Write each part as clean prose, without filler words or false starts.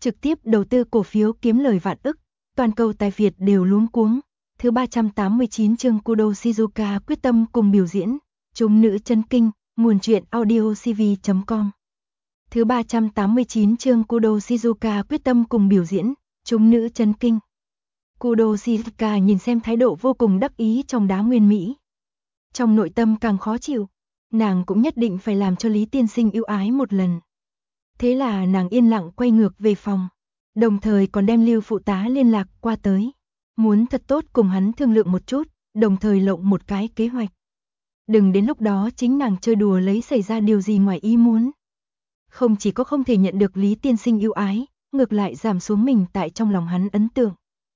trực tiếp đầu tư cổ phiếu kiếm lời vạn ức, toàn cầu tài Việt đều luống cuống. Thứ 389 chương Kudo Shizuka quyết tâm cùng biểu diễn, chúng nữ chấn kinh, nguồn truyện audio cv.com. Thứ 389 chương Kudo Shizuka quyết tâm cùng biểu diễn, chúng nữ chấn kinh. Kudo Shizuka nhìn xem thái độ vô cùng đắc ý trong đá nguyên Mỹ. Trong nội tâm càng khó chịu, nàng cũng nhất định phải làm cho Lý tiên sinh ưu ái một lần. Thế là nàng yên lặng quay ngược về phòng, đồng thời còn đem Lưu phụ tá liên lạc qua tới. Muốn thật tốt cùng hắn thương lượng một chút, đồng thời lộng một cái kế hoạch. Đừng đến lúc đó chính nàng chơi đùa lấy xảy ra điều gì ngoài ý muốn. Không chỉ có không thể nhận được Lý tiên sinh ưu ái, ngược lại giảm xuống mình tại trong lòng hắn ấn tượng.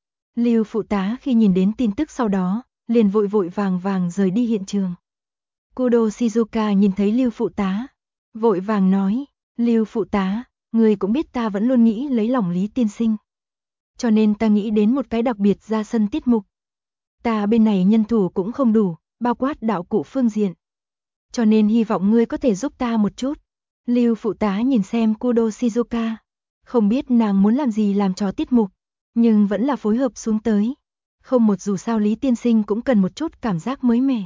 Lưu phụ tá khi nhìn đến tin tức sau đó, liền vội vội vàng vàng rời đi hiện trường. Kudo Shizuka nhìn thấy Lưu phụ tá, vội vàng nói, Lưu phụ tá, người cũng biết ta vẫn luôn nghĩ lấy lòng Lý tiên sinh. Cho nên ta nghĩ đến một cái đặc biệt ra sân tiết mục. Ta bên này nhân thủ cũng không đủ, bao quát đạo cụ phương diện. Cho nên hy vọng ngươi có thể giúp ta một chút. Lưu phụ tá nhìn xem Kudo Shizuka, không biết nàng muốn làm gì làm trò tiết mục, nhưng vẫn là phối hợp xuống tới. Không một dù sao Lý tiên sinh cũng cần một chút cảm giác mới mẻ.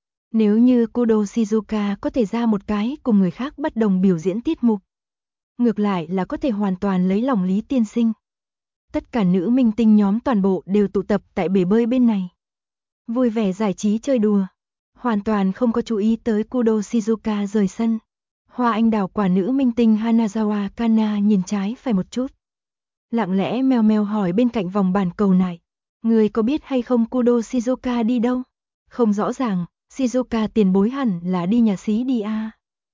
Nếu như Kudo Shizuka có thể ra một cái cùng người khác bất đồng biểu diễn tiết mục, ngược lại là có thể hoàn toàn lấy lòng Lý tiên sinh. Tất cả nữ minh tinh nhóm toàn bộ đều tụ tập tại bể bơi bên này. Vui vẻ giải trí chơi đùa, hoàn toàn không có chú ý tới Kudo Shizuka rời sân. Hoa anh đào quả nữ minh tinh Hanazawa Kana nhìn trái phải một chút. Lặng lẽ meo meo hỏi bên cạnh vòng bàn cầu này, người có biết hay không Kudo Shizuka đi đâu? Không rõ ràng, Shizuka tiền bối hẳn là đi nhà xí đi à.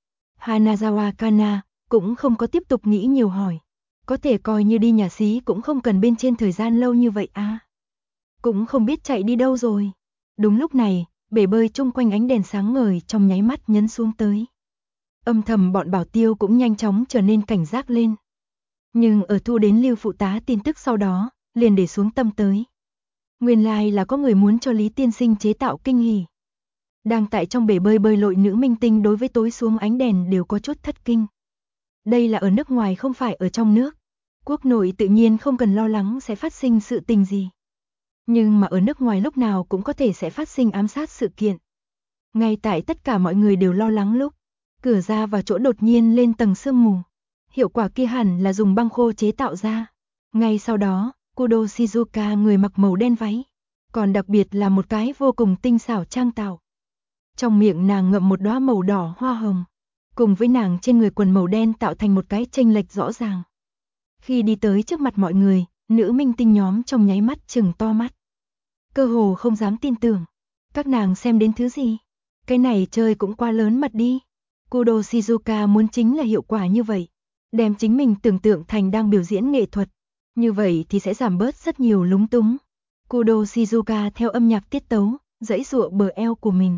Hanazawa Kana cũng không có tiếp tục nghĩ nhiều hỏi. Có thể coi như đi nhà xí cũng không cần bên trên thời gian lâu như vậy à. Cũng không biết chạy đi đâu rồi. Đúng lúc này, bể bơi chung quanh ánh đèn sáng ngời trong nháy mắt nhấn xuống tới. Âm thầm bọn bảo tiêu cũng nhanh chóng trở nên cảnh giác lên. Nhưng ở thu đến Lưu phụ tá tin tức sau đó, liền để xuống tâm tới. Nguyên lai là có người muốn cho Lý tiên sinh chế tạo kinh hỉ. Đang tại trong bể bơi bơi lội nữ minh tinh đối với tối xuống ánh đèn đều có chút thất kinh. Đây là ở nước ngoài không phải ở trong nước. Quốc nội tự nhiên không cần lo lắng sẽ phát sinh sự tình gì. Nhưng mà ở nước ngoài lúc nào cũng có thể sẽ phát sinh ám sát sự kiện. Ngay tại tất cả mọi người đều lo lắng lúc, cửa ra vào chỗ đột nhiên lên tầng sương mù. Hiệu quả kia hẳn là dùng băng khô chế tạo ra. Ngay sau đó, Kudo Shizuka người mặc màu đen váy, còn đặc biệt là một cái vô cùng tinh xảo trang tạo. Trong miệng nàng ngậm một đóa màu đỏ hoa hồng, cùng với nàng trên người quần màu đen tạo thành một cái chênh lệch rõ ràng. Khi đi tới trước mặt mọi người, nữ minh tinh nhóm trong nháy mắt trừng to mắt. Cơ hồ không dám tin tưởng. Các nàng xem đến thứ gì? Cái này chơi cũng quá lớn mật đi. Kudo Shizuka muốn chính là hiệu quả như vậy. Đem chính mình tưởng tượng thành đang biểu diễn nghệ thuật. Như vậy thì sẽ giảm bớt rất nhiều lúng túng. Kudo Shizuka theo âm nhạc tiết tấu, giãy giụa bờ eo của mình.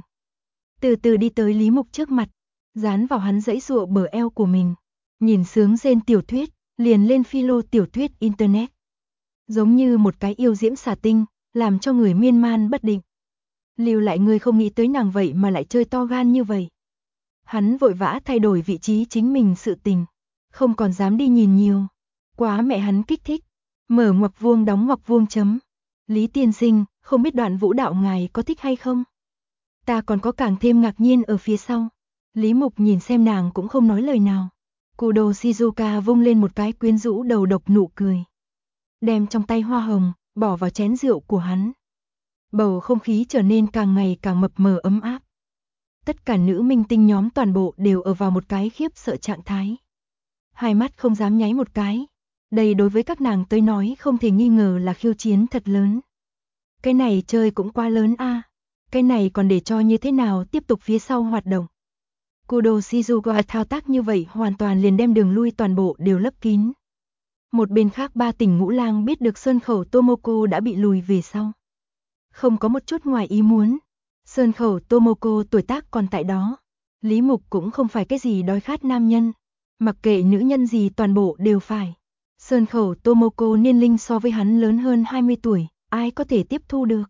Từ từ đi tới Lý Mục trước mặt, dán vào hắn giãy giụa bờ eo của mình. Nhìn sướng rên tiểu thuyết, liền lên philo tiểu thuyết internet. Giống như một cái yêu diễm xà tinh, làm cho người miên man bất định. Lưu lại người không nghĩ tới nàng vậy mà lại chơi to gan như vậy. Hắn vội vã thay đổi vị trí chính mình sự tình, không còn dám đi nhìn nhiều. Quá mẹ hắn kích thích. Mở ngoặc vuông đóng ngoặc vuông chấm. Lý tiên sinh, không biết đoạn vũ đạo ngài có thích hay không? Ta còn có càng thêm ngạc nhiên ở phía sau. Lý Mục nhìn xem nàng cũng không nói lời nào. Kudo Shizuka vung lên một cái quyến rũ đầu độc nụ cười. Đem trong tay hoa hồng, bỏ vào chén rượu của hắn. Bầu không khí trở nên càng ngày càng mập mờ ấm áp. Tất cả nữ minh tinh nhóm toàn bộ đều ở vào một cái khiếp sợ trạng thái. Hai mắt không dám nháy một cái. Đây đối với các nàng tới nói không thể nghi ngờ là khiêu chiến thật lớn. Cái này chơi cũng quá lớn a. Cái này còn để cho như thế nào tiếp tục phía sau hoạt động. Kudo Shizuka thao tác như vậy hoàn toàn liền đem đường lui toàn bộ đều lấp kín. Một bên khác ba tỉnh Ngũ Lang biết được Sơn Khẩu Tomoko đã bị lùi về sau. Không có một chút ngoài ý muốn. Sơn Khẩu Tomoko tuổi tác còn tại đó. Lý Mục cũng không phải cái gì đói khát nam nhân. Mặc kệ nữ nhân gì toàn bộ đều phải. Sơn Khẩu Tomoko niên linh so với hắn lớn hơn 20 tuổi, ai có thể tiếp thu được.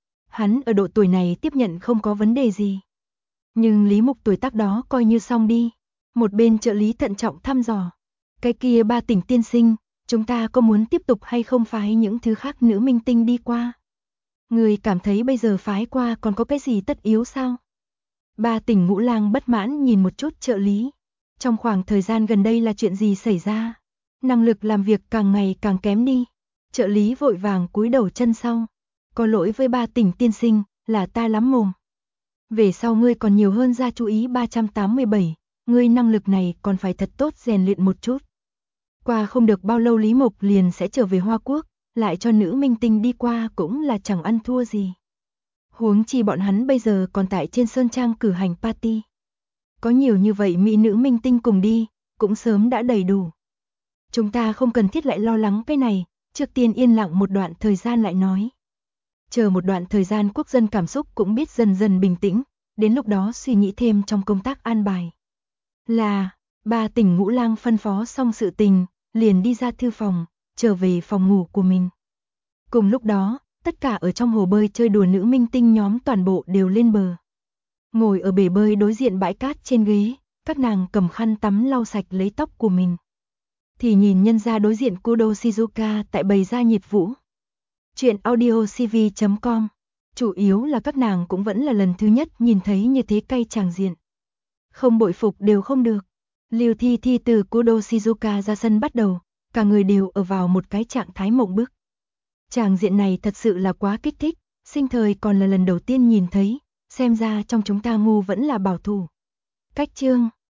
Hắn ở độ tuổi này tiếp nhận không có vấn đề gì. Nhưng Lý Mục tuổi tác đó coi như xong đi. Một bên trợ lý thận trọng thăm dò. Cái kia ba tỉnh tiên sinh, Chúng ta có muốn tiếp tục hay không phái những thứ khác nữ minh tinh đi qua? Người cảm thấy bây giờ phái qua còn có cái gì tất yếu sao? Ba Tỉnh Ngũ Lang bất mãn nhìn một chút trợ lý. Trong khoảng thời gian gần đây là chuyện gì xảy ra? Năng lực làm việc càng ngày càng kém đi. Trợ lý vội vàng cúi đầu chân sau. Có lỗi với Ba Tỉnh tiên sinh, là ta lắm mồm. Về sau ngươi còn nhiều hơn ra chú ý 387, ngươi năng lực này còn phải thật tốt rèn luyện một chút. Qua không được bao lâu Lý Mộc liền sẽ trở về Hoa Quốc, lại cho nữ minh tinh đi qua cũng là chẳng ăn thua gì. Huống chi bọn hắn bây giờ còn tại trên Sơn Trang cử hành party. Có nhiều như vậy mỹ nữ minh tinh cùng đi, cũng sớm đã đầy đủ. Chúng ta không cần thiết lại lo lắng cái này, trước tiên yên lặng một đoạn thời gian lại nói. Chờ một đoạn thời gian quốc dân cảm xúc cũng biết dần dần bình tĩnh, đến lúc đó suy nghĩ thêm trong công tác an bài. Là, Ba Tỉnh Ngũ Lang phân phó xong sự tình, liền đi ra thư phòng, trở về phòng ngủ của mình. Cùng lúc đó, tất cả ở trong hồ bơi chơi đùa nữ minh tinh nhóm toàn bộ đều lên bờ. Ngồi ở bể bơi đối diện bãi cát trên ghế, các nàng cầm khăn tắm lau sạch lấy tóc của mình. Thì nhìn nhân gia đối diện Kudo Shizuka tại bày ra nhiệt vũ. Chuyện audiocv.com. Chủ yếu là các nàng cũng vẫn là lần thứ nhất nhìn thấy như thế cay tràng diện. Không bội phục đều không được. Lưu Thi Thi từ Kudo Shizuka ra sân bắt đầu, cả người đều ở vào một cái trạng thái mộng bức. Tràng diện này thật sự là quá kích thích, sinh thời còn là lần đầu tiên nhìn thấy, xem ra trong chúng ta ngu vẫn là bảo thủ. Cách chương